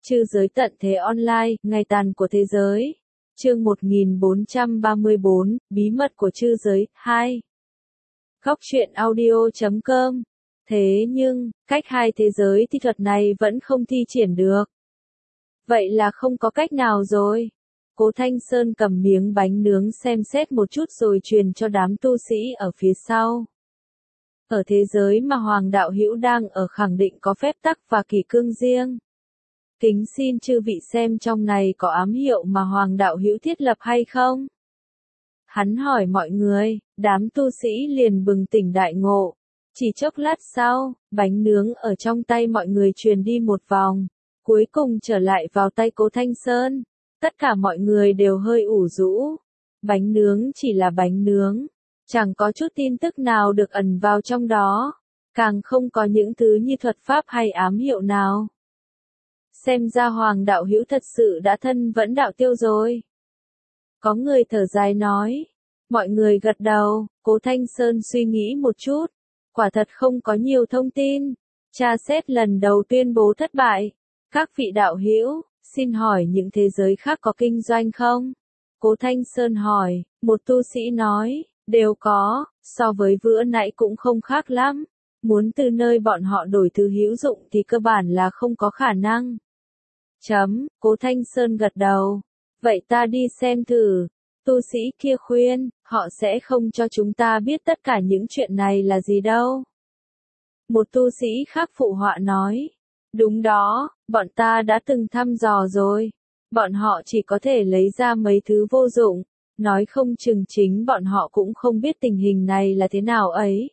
Trư giới tận thế online, ngày tàn của thế giới. Chương 1434, bí mật của trư giới, 2. Góc truyện audio.com. Thế nhưng, cách hai thế giới thi thuật này vẫn không thi triển được. Vậy là không có cách nào rồi. Cố Thanh Sơn cầm miếng bánh nướng xem xét một chút rồi truyền cho đám tu sĩ ở phía sau. Ở thế giới mà Hoàng Đạo Hữu đang ở khẳng định có phép tắc và kỷ cương riêng. Kính xin chư vị xem trong này có ám hiệu mà Hoàng Đạo Hữu thiết lập hay không? Hắn hỏi mọi người, đám tu sĩ liền bừng tỉnh đại ngộ. Chỉ chốc lát sau, bánh nướng ở trong tay mọi người truyền đi một vòng, cuối cùng trở lại vào tay Cố Thanh Sơn. Tất cả mọi người đều hơi ủ rũ. Bánh nướng chỉ là bánh nướng, chẳng có chút tin tức nào được ẩn vào trong đó, càng không có những thứ như thuật pháp hay ám hiệu nào. Xem ra Hoàng Đạo Hữu thật sự đã thân vẫn đạo tiêu rồi. Có người thở dài nói. Mọi người gật đầu. Cố Thanh Sơn suy nghĩ một chút. Quả thật không có nhiều thông tin. Tra xét lần đầu tuyên bố thất bại. Các vị đạo hữu, xin hỏi những thế giới khác có kinh doanh không? Cố Thanh Sơn hỏi. Một tu sĩ nói, đều có, so với vừa nãy cũng không khác lắm. Muốn từ nơi bọn họ đổi thứ hữu dụng thì cơ bản là không có khả năng. Cố Thanh Sơn gật đầu. Vậy ta đi xem thử. Tu sĩ kia khuyên, họ sẽ không cho chúng ta biết tất cả những chuyện này là gì đâu. Một tu sĩ khác phụ họa nói. Đúng đó, bọn ta đã từng thăm dò rồi. Bọn họ chỉ có thể lấy ra mấy thứ vô dụng. Nói không chừng chính bọn họ cũng không biết tình hình này là thế nào ấy.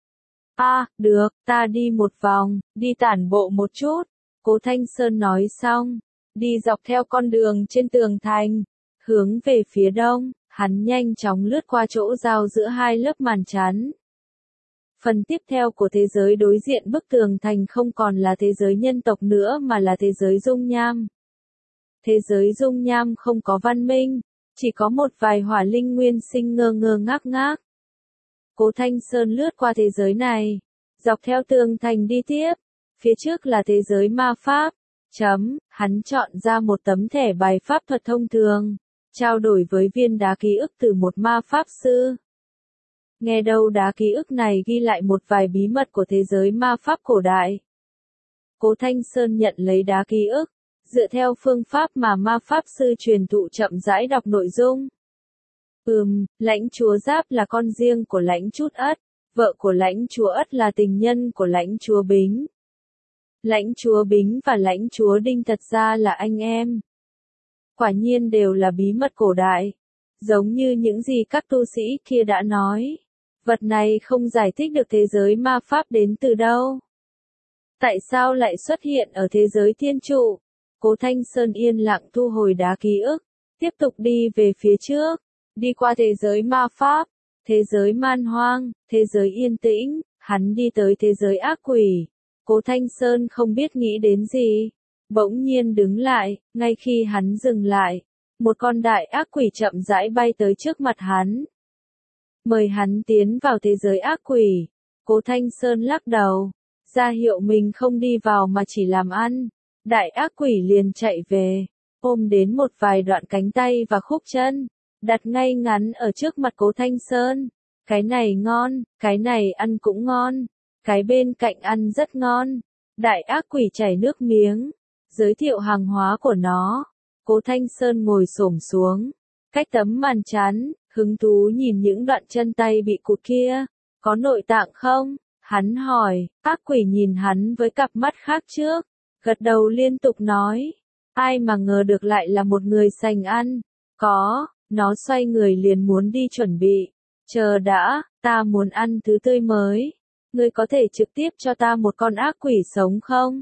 Được, ta đi một vòng, đi tản bộ một chút. Cố Thanh Sơn nói xong, đi dọc theo con đường trên tường thành, hướng về phía đông, hắn nhanh chóng lướt qua chỗ giao giữa hai lớp màn chắn. Phần tiếp theo của thế giới đối diện bức tường thành không còn là thế giới nhân tộc nữa mà là thế giới dung nham. Thế giới dung nham không có văn minh, chỉ có một vài hỏa linh nguyên sinh ngơ ngơ ngác ngác. Cố Thanh Sơn lướt qua thế giới này, dọc theo tường thành đi tiếp. Phía trước là thế giới ma pháp. Hắn chọn ra một tấm thẻ bài pháp thuật thông thường, trao đổi với viên đá ký ức từ một ma pháp sư. Nghe đâu đá ký ức này ghi lại một vài bí mật của thế giới ma pháp cổ đại. Cố Thanh Sơn nhận lấy đá ký ức, dựa theo phương pháp mà ma pháp sư truyền thụ chậm rãi đọc nội dung. Lãnh chúa Giáp là con riêng của lãnh Trút Ất, vợ của lãnh chúa Ất là tình nhân của lãnh chúa Bính. Lãnh chúa Bính và lãnh chúa Đinh thật ra là anh em. Quả nhiên đều là bí mật cổ đại. Giống như những gì các tu sĩ kia đã nói. Vật này không giải thích được thế giới ma pháp đến từ đâu. Tại sao lại xuất hiện ở thế giới thiên trụ? Cố Thanh Sơn yên lặng thu hồi đá ký ức. Tiếp tục đi về phía trước. Đi qua thế giới ma pháp. Thế giới man hoang. Thế giới yên tĩnh. Hắn đi tới thế giới ác quỷ. Cố Thanh Sơn không biết nghĩ đến gì. Bỗng nhiên đứng lại, ngay khi hắn dừng lại. Một con đại ác quỷ chậm rãi bay tới trước mặt hắn. Mời hắn tiến vào thế giới ác quỷ. Cố Thanh Sơn lắc đầu. Ra hiệu mình không đi vào mà chỉ làm ăn. Đại ác quỷ liền chạy về. Ôm đến một vài đoạn cánh tay và khúc chân. Đặt ngay ngắn ở trước mặt Cố Thanh Sơn. Cái này ngon, cái này ăn cũng ngon. Cái bên cạnh ăn rất ngon. Đại ác quỷ chảy nước miếng. Giới thiệu hàng hóa của nó. Cố Thanh Sơn ngồi xổm xuống. Cách tấm màn chắn, hứng thú nhìn những đoạn chân tay bị cụt kia. Có nội tạng không? Hắn hỏi. Ác quỷ nhìn hắn với cặp mắt khác trước. Gật đầu liên tục nói. Ai mà ngờ được lại là một người sành ăn. Có, nó xoay người liền muốn đi chuẩn bị. Chờ đã, ta muốn ăn thứ tươi mới. Ngươi có thể trực tiếp cho ta một con ác quỷ sống không?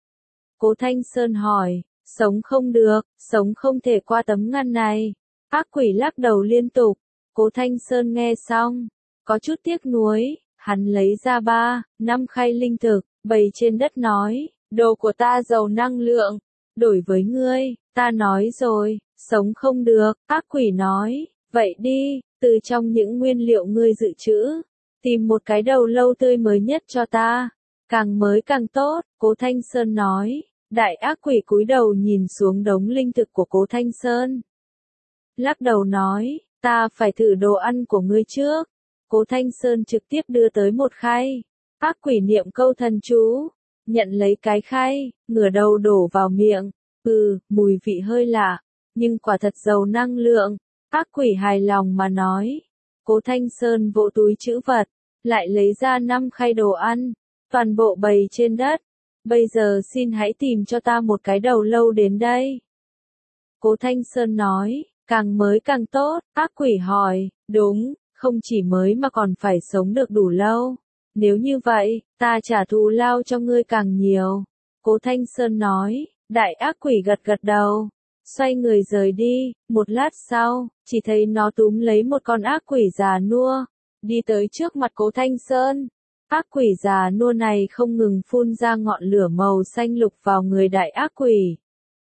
Cố Thanh Sơn hỏi, sống không được, sống không thể qua tấm ngăn này. Ác quỷ lắc đầu liên tục. Cố Thanh Sơn nghe xong, có chút tiếc nuối, hắn lấy ra 3-5 khay linh thực, bày trên đất nói, đồ của ta giàu năng lượng, đổi với ngươi, ta nói rồi, sống không được, ác quỷ nói, vậy đi, từ trong những nguyên liệu ngươi dự trữ. Tìm một cái đầu lâu tươi mới nhất cho ta. Càng mới càng tốt, Cố Thanh Sơn nói. Đại ác quỷ cúi đầu nhìn xuống đống linh thực của Cố Thanh Sơn. Lắc đầu nói, ta phải thử đồ ăn của ngươi trước. Cố Thanh Sơn trực tiếp đưa tới một khay. Ác quỷ niệm câu thần chú, nhận lấy cái khay, ngửa đầu đổ vào miệng. Mùi vị hơi lạ, nhưng quả thật giàu năng lượng. Ác quỷ hài lòng mà nói. Cố Thanh Sơn vỗ túi trữ vật, lại lấy ra 5 khay đồ ăn, toàn bộ bày trên đất. Bây giờ xin hãy tìm cho ta một cái đầu lâu đến đây. Cố Thanh Sơn nói, càng mới càng tốt. Ác quỷ hỏi, đúng, không chỉ mới mà còn phải sống được đủ lâu. Nếu như vậy, ta trả thù lao cho ngươi càng nhiều. Cố Thanh Sơn nói, đại ác quỷ gật gật đầu, xoay người rời đi. Một lát sau, chỉ thấy nó túm lấy một con ác quỷ già nua, đi tới trước mặt Cố Thanh Sơn. Ác quỷ già nua này không ngừng phun ra ngọn lửa màu xanh lục vào người đại ác quỷ.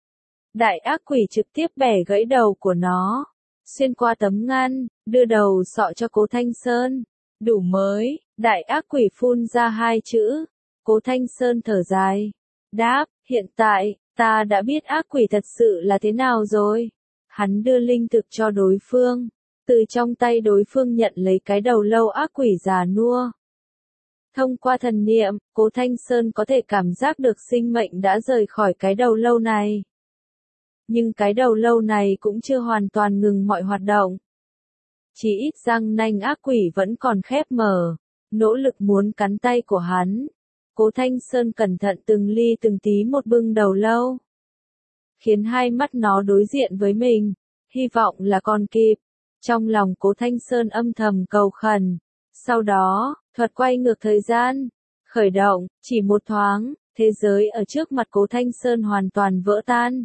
Đại ác quỷ trực tiếp bẻ gãy đầu của nó, xuyên qua tấm ngăn, đưa đầu sọ cho Cố Thanh Sơn. Đủ mới, đại ác quỷ phun ra 2 chữ. Cố Thanh Sơn thở dài, đáp, hiện tại, ta đã biết ác quỷ thật sự là thế nào rồi. Hắn đưa linh thực cho đối phương, từ trong tay đối phương nhận lấy cái đầu lâu ác quỷ già nua. Thông qua thần niệm, Cố Thanh Sơn có thể cảm giác được sinh mệnh đã rời khỏi cái đầu lâu này. Nhưng cái đầu lâu này cũng chưa hoàn toàn ngừng mọi hoạt động. Chỉ ít răng nanh ác quỷ vẫn còn khép mở, nỗ lực muốn cắn tay của hắn. Cố Thanh Sơn cẩn thận từng ly từng tí một bưng đầu lâu, khiến hai mắt nó đối diện với mình, hy vọng là còn kịp. Trong lòng Cố Thanh Sơn âm thầm cầu khẩn. Sau đó, thuật quay ngược thời gian, khởi động, chỉ một thoáng, thế giới ở trước mặt Cố Thanh Sơn hoàn toàn vỡ tan.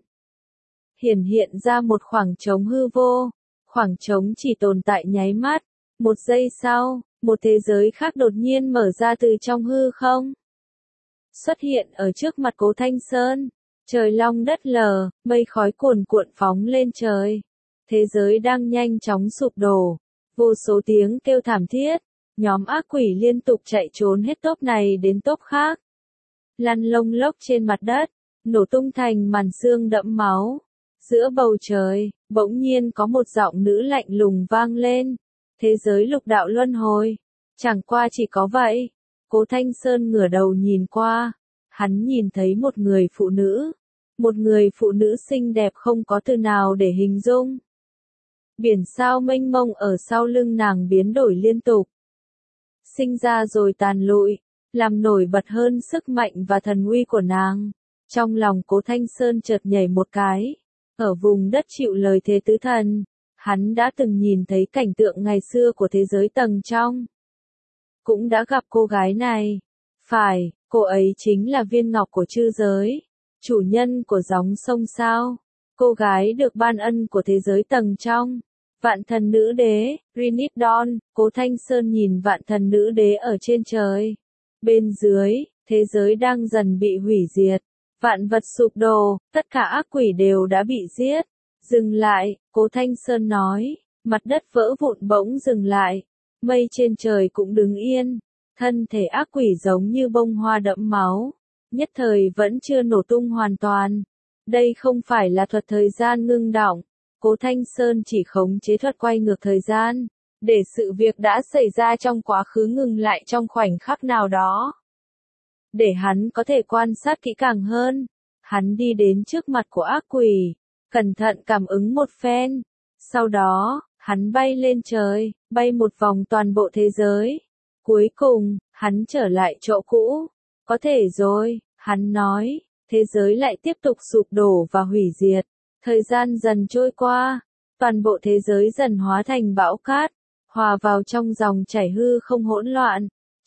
Hiện ra một khoảng trống hư vô, khoảng trống chỉ tồn tại nháy mắt. Một giây sau, một thế giới khác đột nhiên mở ra từ trong hư không. Xuất hiện ở trước mặt Cố Thanh Sơn, trời long đất lở, mây khói cuồn cuộn phóng lên trời. Thế giới đang nhanh chóng sụp đổ, vô số tiếng kêu thảm thiết. Nhóm ác quỷ liên tục chạy trốn hết tốp này đến tốp khác. Lăn lông lốc trên mặt đất, nổ tung thành màn xương đẫm máu. Giữa bầu trời, bỗng nhiên có một giọng nữ lạnh lùng vang lên. Thế giới lục đạo luân hồi. Chẳng qua chỉ có vậy. Cố Thanh Sơn ngửa đầu nhìn qua. Hắn nhìn thấy một người phụ nữ. Một người phụ nữ xinh đẹp không có từ nào để hình dung. Biển sao mênh mông ở sau lưng nàng biến đổi liên tục. Sinh ra rồi tàn lụi, làm nổi bật hơn sức mạnh và thần uy của nàng. Trong lòng Cố Thanh Sơn chợt nhảy một cái. Ở vùng đất chịu lời thế tứ thần, hắn đã từng nhìn thấy cảnh tượng ngày xưa của thế giới tầng trong. Cũng đã gặp cô gái này. Phải, cô ấy chính là viên ngọc của chư giới, chủ nhân của gióng sông sao. Cô gái được ban ân của thế giới tầng trong. Vạn thần nữ đế, Rinidon. Cố Thanh Sơn nhìn vạn thần nữ đế ở trên trời. Bên dưới, thế giới đang dần bị hủy diệt. Vạn vật sụp đổ, tất cả ác quỷ đều đã bị giết. Dừng lại, Cố Thanh Sơn nói. Mặt đất vỡ vụn bỗng dừng lại. Mây trên trời cũng đứng yên. Thân thể ác quỷ giống như bông hoa đẫm máu. Nhất thời vẫn chưa nổ tung hoàn toàn. Đây không phải là thuật thời gian ngưng đọng. Cố Thanh Sơn chỉ khống chế thuật quay ngược thời gian, để sự việc đã xảy ra trong quá khứ ngừng lại trong khoảnh khắc nào đó. Để hắn có thể quan sát kỹ càng hơn, hắn đi đến trước mặt của ác quỷ, cẩn thận cảm ứng một phen. Sau đó, hắn bay lên trời, bay một vòng toàn bộ thế giới. Cuối cùng, hắn trở lại chỗ cũ. Có thể rồi, hắn nói, thế giới lại tiếp tục sụp đổ và hủy diệt. Thời gian dần trôi qua, toàn bộ thế giới dần hóa thành bão cát, hòa vào trong dòng chảy hư không hỗn loạn.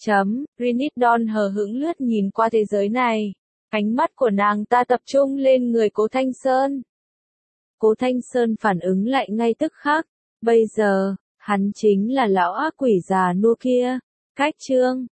Rinidon hờ hững lướt nhìn qua thế giới này. Ánh mắt của nàng ta tập trung lên người Cố Thanh Sơn. Cố Thanh Sơn phản ứng lại ngay tức khắc. Bây giờ, hắn chính là lão ác quỷ già nua kia. Cách chương